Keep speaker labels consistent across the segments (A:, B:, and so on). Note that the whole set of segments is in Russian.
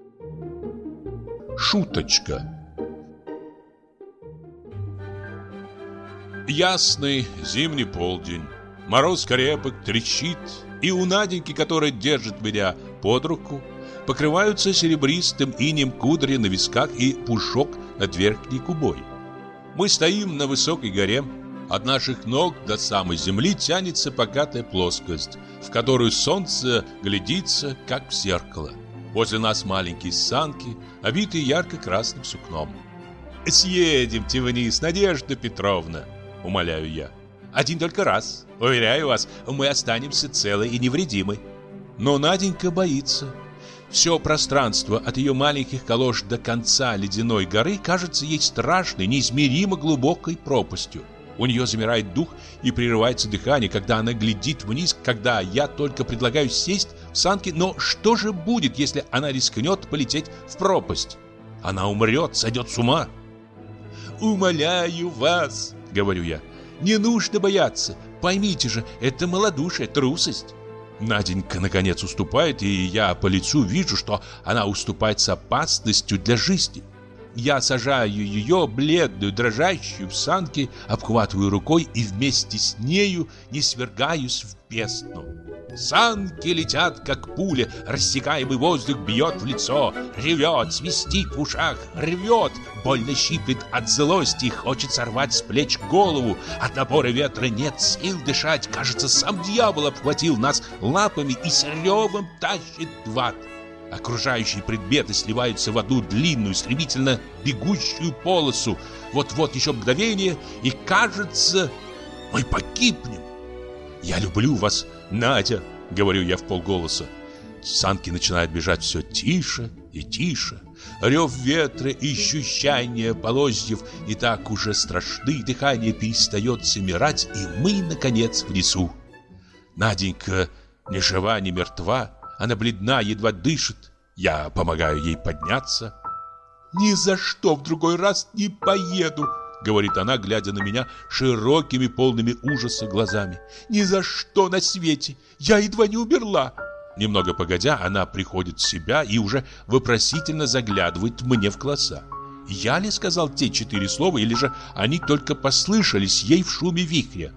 A: Шуточка. Ясный зимний полдень. Мороз крепок, трещит, и у Наденьки, которая держит меня под руку, покрываются серебристым инеем кудри на висках и пушок над верхней губой. Мы стоим на высокой горе. От наших ног до самой земли тянется покатая плоскость, в которую солнце глядится, как в зеркало. Возле нас маленькие санки, обитые ярко-красным сукном. «Съедемте вниз, Надежда Петровна!» — умоляю я. «Один только раз. Уверяю вас, мы останемся целы и невредимы». Но Наденька боится. Все пространство от ее маленьких колош до конца ледяной горы кажется ей страшной, неизмеримо глубокой пропастью. У нее замирает дух и прерывается дыхание, когда она глядит вниз, когда я только предлагаю сесть в санки. Но что же будет, если она рискнет полететь в пропасть? Она умрет, сойдет с ума. «Умоляю вас, — говорю я, — не нужно бояться. Поймите же, это малодушие, трусость». Наденька наконец уступает, и я по лицу вижу, что она уступает с опасностью для жизни. Я сажаю ее, бледную, дрожащую, в санки, обхватываю рукой и вместе с нею не свергаюсь в бездну. Санки летят, как пуля, рассекаемый воздух бьет в лицо, ревет, свистит в ушах, рвет, больно щиплет от злости, хочет сорвать с плеч голову. От напора ветра нет сил дышать, кажется, сам дьявол обхватил нас лапами и с ревом тащит в ад. Окружающие предметы сливаются в одну длинную, стремительно бегущую полосу. Вот-вот еще мгновение, и кажется, мы погибнем. «Я люблю вас, Надя», — говорю я вполголоса. Санки начинают бежать все тише и тише. Рев ветра и ощущение полозьев и так уже страшны, дыхание перестает замирать, и мы, наконец, в лесу. Наденька ни жива, ни мертва. Она бледна, едва дышит. Я помогаю ей подняться. «Ни за что в другой раз не поеду», — говорит она, глядя на меня широкими, полными ужаса глазами. «Ни за что на свете! Я едва не умерла!» Немного погодя, она приходит в себя и уже вопросительно заглядывает мне в глаза. Я ли сказал те 4 слова, или же они только послышались ей в шуме вихря?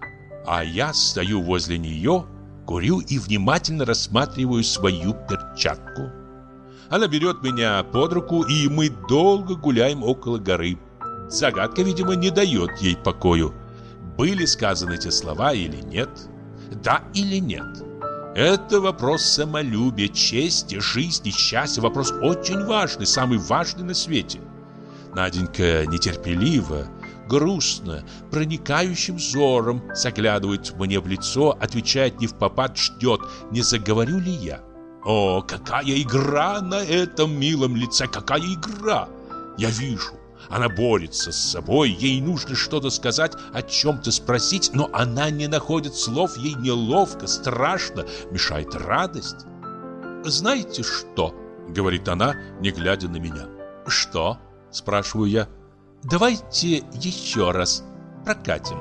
A: А я стою возле нее, курю и внимательно рассматриваю свою перчатку. Она берет меня под руку, и мы долго гуляем около горы. Загадка, видимо, не дает ей покою. Были сказаны эти слова или нет? Да или нет? Это вопрос самолюбия, чести, жизни, счастья. Вопрос очень важный, самый важный на свете. Наденька нетерпеливо, грустно, проникающим взором заглядывает мне в лицо, отвечает невпопад, ждет, не заговорю ли я. О, какая игра на этом милом лице, какая игра! Я вижу, она борется с собой, ей нужно что-то сказать, о чем-то спросить, но она не находит слов, ей неловко, страшно, мешает радость. «Знаете что?» — говорит она, не глядя на меня. «Что?» — спрашиваю я. «Давайте еще раз прокатим».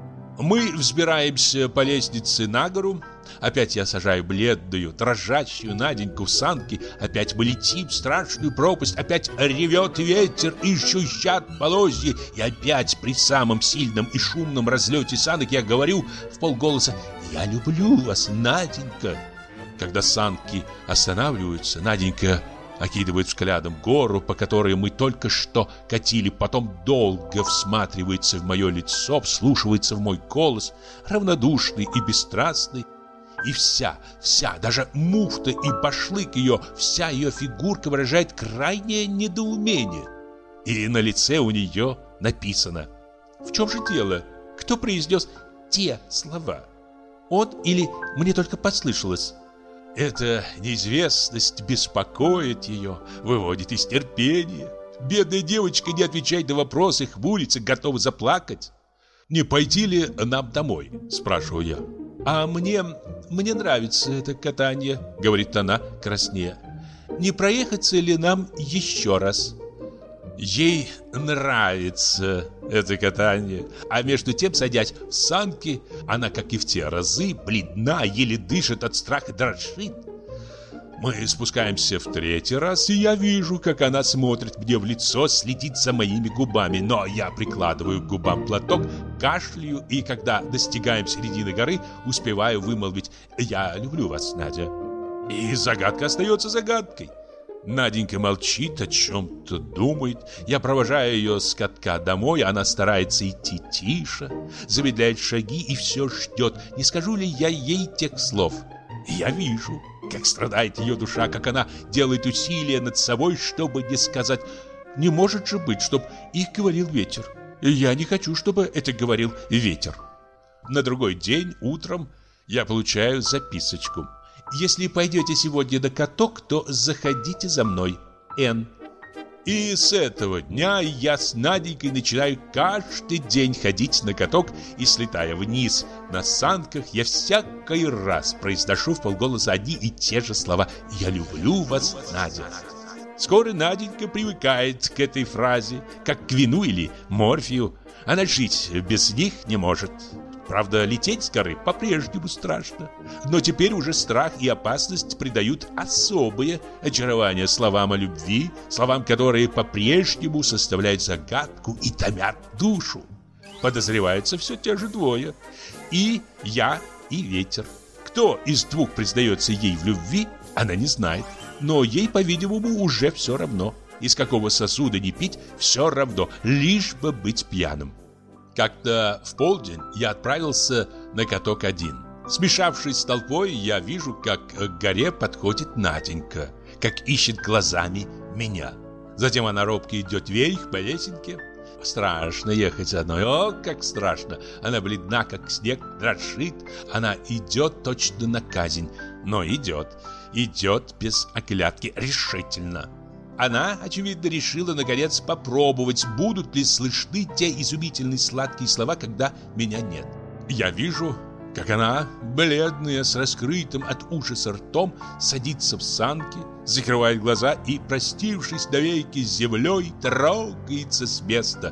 A: Мы взбираемся по лестнице на гору. Опять я сажаю бледную, дрожащую Наденьку в санки. Опять мы летим в страшную пропасть. Опять ревет ветер и шущат полозья. И опять при самом сильном и шумном разлете санок я говорю вполголоса: «Я люблю вас, Наденька». Когда санки останавливаются, Наденька окидывает взглядом гору, по которой мы только что катили, потом долго всматривается в мое лицо, вслушивается в мой голос, равнодушный и бесстрастный. И вся, даже муфта и башлык ее, вся ее фигурка выражает крайнее недоумение. И на лице у нее написано: «В чем же дело? Кто произнес те слова? Он или мне только послышалось?» Эта неизвестность беспокоит ее, выводит из терпения. Бедная девочка не отвечает на вопросы, хмурится, готова заплакать. «Не пойти ли нам домой?» – спрашиваю я. «А мне нравится это катание», – говорит она, краснея. «Не проехаться ли нам еще раз?» Ей нравится это катание. А между тем, садясь в санки, она, как и в те разы, бледна, еле дышит от страха, дрожит. Мы спускаемся в третий раз, и я вижу, как она смотрит мне в лицо, следит за моими губами. Но я прикладываю к губам платок, кашляю, и когда достигаем середины горы, успеваю вымолвить: «Я люблю вас, Надя». И загадка остается загадкой. Наденька молчит, о чем-то думает. Я провожаю ее с катка домой. Она старается идти тише, замедляет шаги и все ждет, не скажу ли я ей тех слов. И я вижу, как страдает ее душа, как она делает усилия над собой, чтобы не сказать: «Не может же быть, чтоб их говорил ветер. И я не хочу, чтобы это говорил ветер». На другой день утром я получаю записочку: «Если пойдете сегодня на каток, то заходите за мной. Н». И с этого дня я с Наденькой начинаю каждый день ходить на каток, и, слетая вниз на санках, я всякий раз произношу вполголоса одни и те же слова: «Я люблю вас, Надя». Скоро Наденька привыкает к этой фразе, как к вину или морфию. Она жить без них не может. Правда, лететь с горы по-прежнему страшно. Но теперь уже страх и опасность придают особое очарование словам о любви, словам, которые по-прежнему составляют загадку и томят душу. Подозреваются все те же двое: и я, и ветер. Кто из двух признается ей в любви, она не знает. Но ей, по-видимому, уже все равно. Из какого сосуда не пить, все равно, лишь бы быть пьяным. Как-то в полдень я отправился на каток один. Смешавшись с толпой, я вижу, как к горе подходит Наденька, как ищет глазами меня. Затем она робко идет вверх по лесенке. Страшно ехать одной, о, как страшно. Она бледна, как снег, дрожит. Она идет точно на казнь, но идет без оглядки, решительно. Она, очевидно, решила, наконец, попробовать, будут ли слышны те изумительные сладкие слова, когда меня нет. Я вижу, как она, бледная, с раскрытым от ужаса ртом, садится в санки, закрывает глаза и, простившись навеки с землей, трогается с места.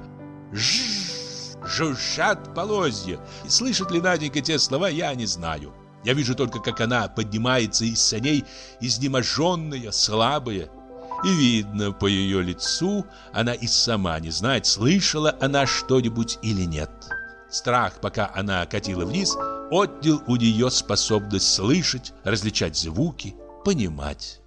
A: Жужжат полозья. И слышит ли Наденька те слова, я не знаю. Я вижу только, как она поднимается из саней, изнеможенная, слабая. И видно по ее лицу, она и сама не знает, слышала она что-нибудь или нет. Страх, пока она катила вниз, отнял у нее способность слышать, различать звуки, понимать.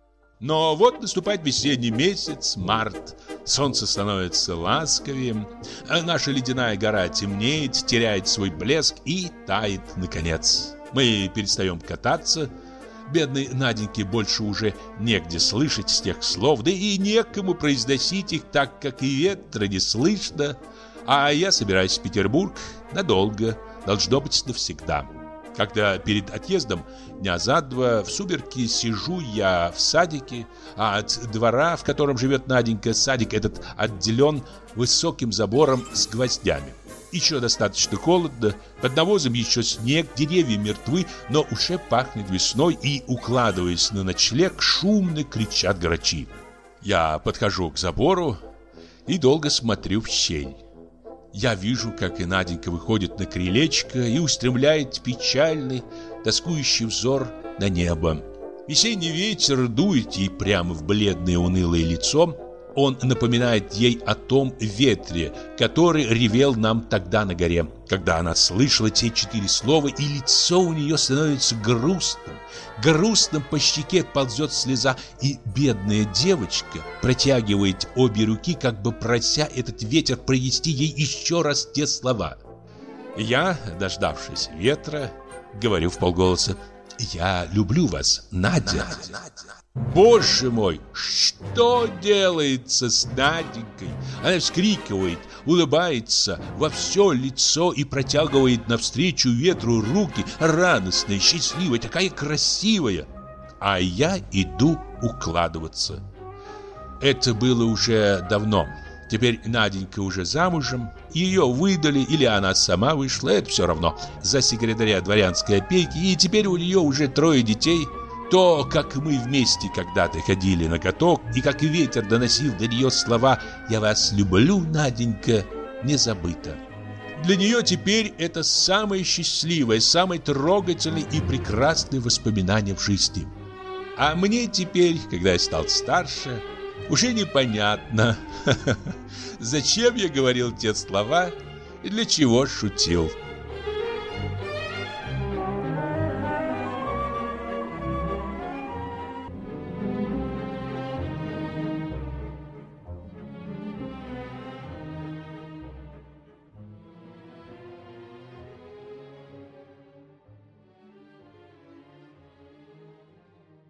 A: Но вот наступает весенний месяц, март. Солнце становится ласковее, а наша ледяная гора темнеет, теряет свой блеск и тает наконец. Мы перестаем кататься. Бедной Наденьке больше уже негде слышать тех слов, да и некому произносить их, так как и ветра не слышно. А я собираюсь в Петербург надолго, должно быть навсегда. Когда перед отъездом дня за два в сумерки сижу я в садике, а от двора, в котором живет Наденька, садик этот отделен высоким забором с гвоздями. Еще достаточно холодно, под навозом еще снег, деревья мертвы, но уже пахнет весной, и, укладываясь на ночлег, шумно кричат грачи. Я подхожу к забору и долго смотрю в щель. Я вижу, как и Наденька выходит на крылечко и устремляет печальный, тоскующий взор на небо. Весенний ветер дует ей прямо в бледное унылое лицо. Он напоминает ей о том ветре, который ревел нам тогда на горе, когда она слышала те 4 слова, и лицо у нее становится грустным. Грустным по щеке ползет слеза, и бедная девочка протягивает обе руки, как бы прося этот ветер пронести ей еще раз те слова. Я, дождавшись ветра, говорю вполголоса: «Я люблю вас, Надя». Боже мой, что делается с Наденькой? Она вскрикивает, улыбается во все лицо и протягивает навстречу ветру руки, радостная, счастливая, такая красивая. А я иду укладываться. Это было уже давно. Теперь Наденька уже замужем. Ее выдали, или она сама вышла, это все равно, за секретаря дворянской опеки, и теперь у нее уже 3 детей. То, как мы вместе когда-то ходили на каток, и как ветер доносил до нее слова «Я вас люблю, Наденька», не забыто. Для нее теперь это самое счастливое, самое трогательное и прекрасное воспоминание в жизни. А мне теперь, когда я стал старше, уже непонятно, зачем я говорил те слова и для чего шутил.